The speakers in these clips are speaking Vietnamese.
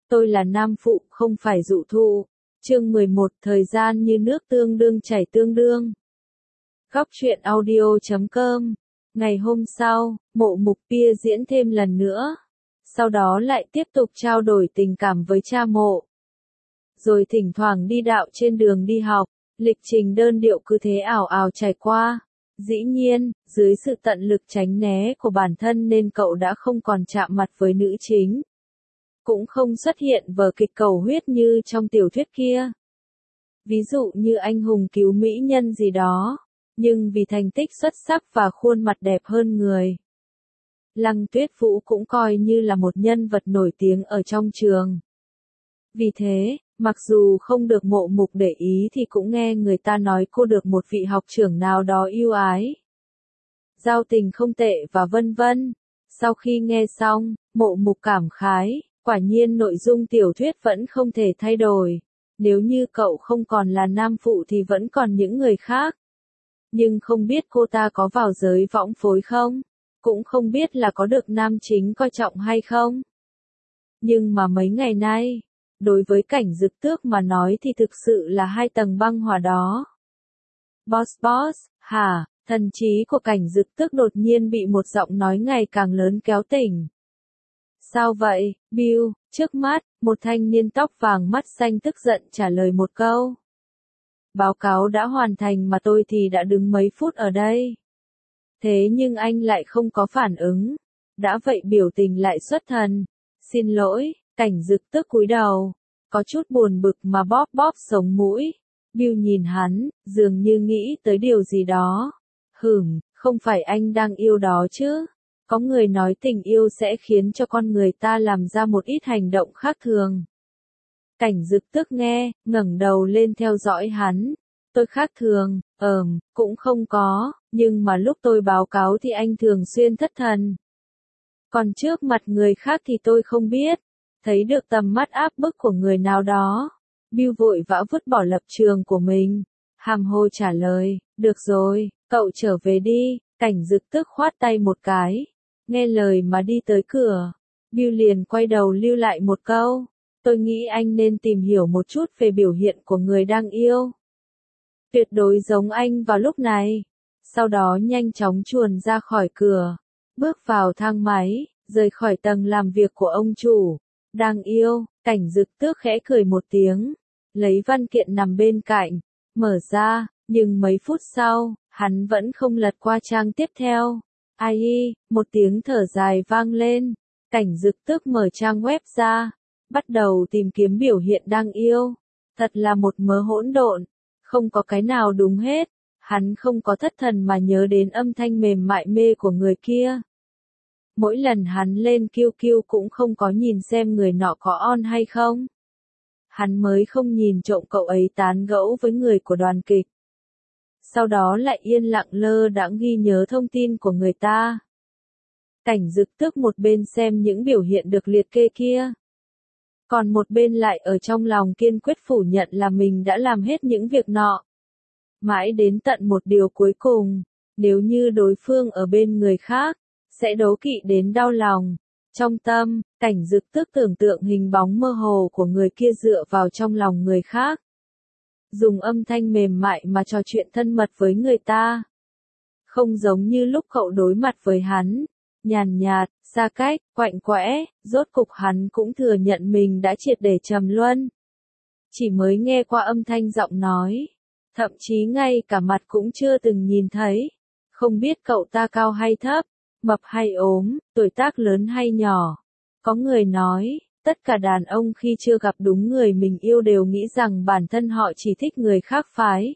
Tôi là nam phụ, không phải dụ thụ. Chương 11, thời gian như nước tương đương chảy tương đương. Góc truyện audio.com. Ngày hôm sau, Mộ Mục Bia diễn thêm lần nữa. Sau đó lại tiếp tục trao đổi tình cảm với cha Mộ. Rồi thỉnh thoảng đi đạo trên đường đi học, lịch trình đơn điệu cứ thế ảo ảo trải qua. Dĩ nhiên, dưới sự tận lực tránh né của bản thân nên cậu đã không còn chạm mặt với nữ chính. Cũng không xuất hiện vở kịch cầu huyết như trong tiểu thuyết kia. Ví dụ như anh hùng cứu mỹ nhân gì đó, nhưng vì thành tích xuất sắc và khuôn mặt đẹp hơn người. Lăng Tuyết Vũ cũng coi như là một nhân vật nổi tiếng ở trong trường. Vì thế, mặc dù không được Mộ Mục để ý thì cũng nghe người ta nói cô được một vị học trưởng nào đó yêu ái. Giao tình không tệ và vân vân. Sau khi nghe xong, Mộ Mục cảm khái, quả nhiên nội dung tiểu thuyết vẫn không thể thay đổi. Nếu như cậu không còn là nam phụ thì vẫn còn những người khác. Nhưng không biết cô ta có vào giới võng phối không? Cũng không biết là có được nam chính coi trọng hay không? Nhưng mà mấy ngày nay, đối với Cảnh Dực Tước mà nói thì thực sự là hai tầng băng hỏa đó. Boss, hả? Thần trí của Cảnh Dực Tước đột nhiên bị một giọng nói ngày càng lớn kéo tỉnh. Sao vậy, Bill? Trước mắt, một thanh niên tóc vàng mắt xanh tức giận trả lời một câu. Báo cáo đã hoàn thành mà tôi thì đã đứng mấy phút ở đây. Thế nhưng anh lại không có phản ứng. Đã vậy biểu tình lại xuất thần. Xin lỗi, Cảnh Dực Tước cúi đầu. Có chút buồn bực mà bóp sống mũi. Bill nhìn hắn, dường như nghĩ tới điều gì đó. Không phải anh đang yêu đó chứ. Có người nói tình yêu sẽ khiến cho con người ta làm ra một ít hành động khác thường. Cảnh Dực Tước nghe, ngẩng đầu lên theo dõi hắn. Tôi khác thường, cũng không có, nhưng mà lúc tôi báo cáo thì anh thường xuyên thất thần. Còn trước mặt người khác thì tôi không biết. Thấy được tầm mắt áp bức của người nào đó. Bill vội vã vứt bỏ lập trường của mình. Hàm hồ trả lời, được rồi, cậu trở về đi. Cảnh Dực Tước khoát tay một cái. Nghe lời mà đi tới cửa. Bill liền quay đầu lưu lại một câu. Tôi nghĩ anh nên tìm hiểu một chút về biểu hiện của người đang yêu. Tuyệt đối giống anh vào lúc này. Sau đó nhanh chóng chuồn ra khỏi cửa. Bước vào thang máy, rời khỏi tầng làm việc của ông chủ. Đang yêu, Cảnh Dực Tước khẽ cười một tiếng. Lấy văn kiện nằm bên cạnh. Mở ra, nhưng mấy phút sau, hắn vẫn không lật qua trang tiếp theo. Ai, một tiếng thở dài vang lên. Cảnh Dực Tước mở trang web ra. Bắt đầu tìm kiếm biểu hiện đang yêu. Thật là một mớ hỗn độn. Không có cái nào đúng hết. Hắn không có thất thần mà nhớ đến âm thanh mềm mại mê của người kia. Mỗi lần hắn lên QQ cũng không có nhìn xem người nọ có on hay không. Hắn mới không nhìn trộm cậu ấy tán gẫu với người của đoàn kịch. Sau đó lại yên lặng lơ đãng ghi nhớ thông tin của người ta. Cảnh Dực Tước một bên xem những biểu hiện được liệt kê kia. Còn một bên lại ở trong lòng kiên quyết phủ nhận là mình đã làm hết những việc nọ. Mãi đến tận một điều cuối cùng, nếu như đối phương ở bên người khác, sẽ đố kỵ đến đau lòng. Trong tâm, Cảnh Dực Tước tưởng tượng hình bóng mơ hồ của người kia dựa vào trong lòng người khác. Dùng âm thanh mềm mại mà trò chuyện thân mật với người ta. Không giống như lúc cậu đối mặt với hắn. Nhàn nhạt, xa cách, quạnh quẽ, rốt cục hắn cũng thừa nhận mình đã triệt để trầm luân. Chỉ mới nghe qua âm thanh giọng nói. Thậm chí ngay cả mặt cũng chưa từng nhìn thấy. Không biết cậu ta cao hay thấp, mập hay ốm, tuổi tác lớn hay nhỏ. Có người nói, tất cả đàn ông khi chưa gặp đúng người mình yêu đều nghĩ rằng bản thân họ chỉ thích người khác phái.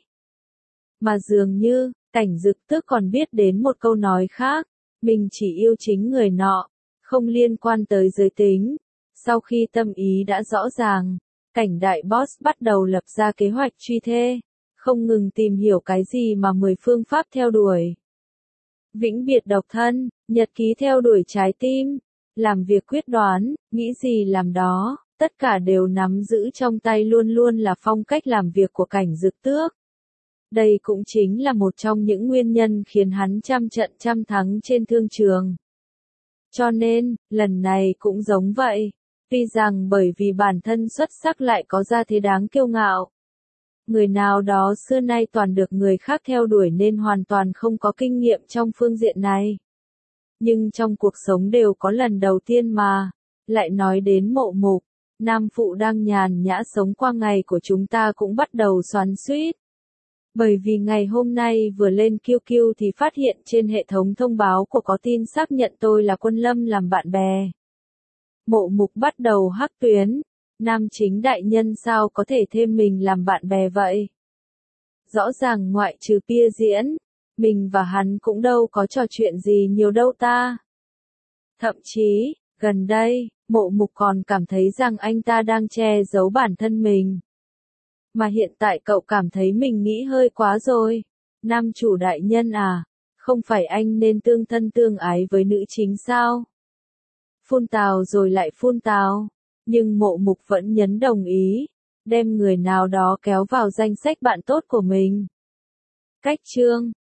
Mà dường như, Cảnh Dực Tước còn biết đến một câu nói khác. Mình chỉ yêu chính người nọ, không liên quan tới giới tính. Sau khi tâm ý đã rõ ràng, Cảnh đại boss bắt đầu lập ra kế hoạch truy thê, không ngừng tìm hiểu cái gì mà 10 phương pháp theo đuổi. Vĩnh biệt độc thân, nhật ký theo đuổi trái tim, làm việc quyết đoán, nghĩ gì làm đó, tất cả đều nắm giữ trong tay luôn luôn là phong cách làm việc của Cảnh Dực Tước. Đây cũng chính là một trong những nguyên nhân khiến hắn trăm trận trăm thắng trên thương trường. Cho nên, lần này cũng giống vậy. Tuy rằng bởi vì bản thân xuất sắc lại có gia thế đáng kiêu ngạo. Người nào đó xưa nay toàn được người khác theo đuổi nên hoàn toàn không có kinh nghiệm trong phương diện này. Nhưng trong cuộc sống đều có lần đầu tiên mà. Lại nói đến Mộ Mục, nam phụ đang nhàn nhã sống qua ngày của chúng ta cũng bắt đầu xoắn xuýt. Bởi vì ngày hôm nay vừa lên QQ thì phát hiện trên hệ thống thông báo của có tin xác nhận tôi là Quân Lâm làm bạn bè. Mộ Mục bắt đầu hắc tuyến, nam chính đại nhân sao có thể thêm mình làm bạn bè vậy? Rõ ràng ngoại trừ bia diễn, mình và hắn cũng đâu có trò chuyện gì nhiều đâu ta. Thậm chí, gần đây, Mộ Mục còn cảm thấy rằng anh ta đang che giấu bản thân mình. Mà hiện tại cậu cảm thấy mình nghĩ hơi quá rồi. Nam chủ đại nhân à, không phải anh nên tương thân tương ái với nữ chính sao? Phun tào rồi lại phun tào, nhưng Mộ Mục vẫn nhấn đồng ý, đem người nào đó kéo vào danh sách bạn tốt của mình. Cách chương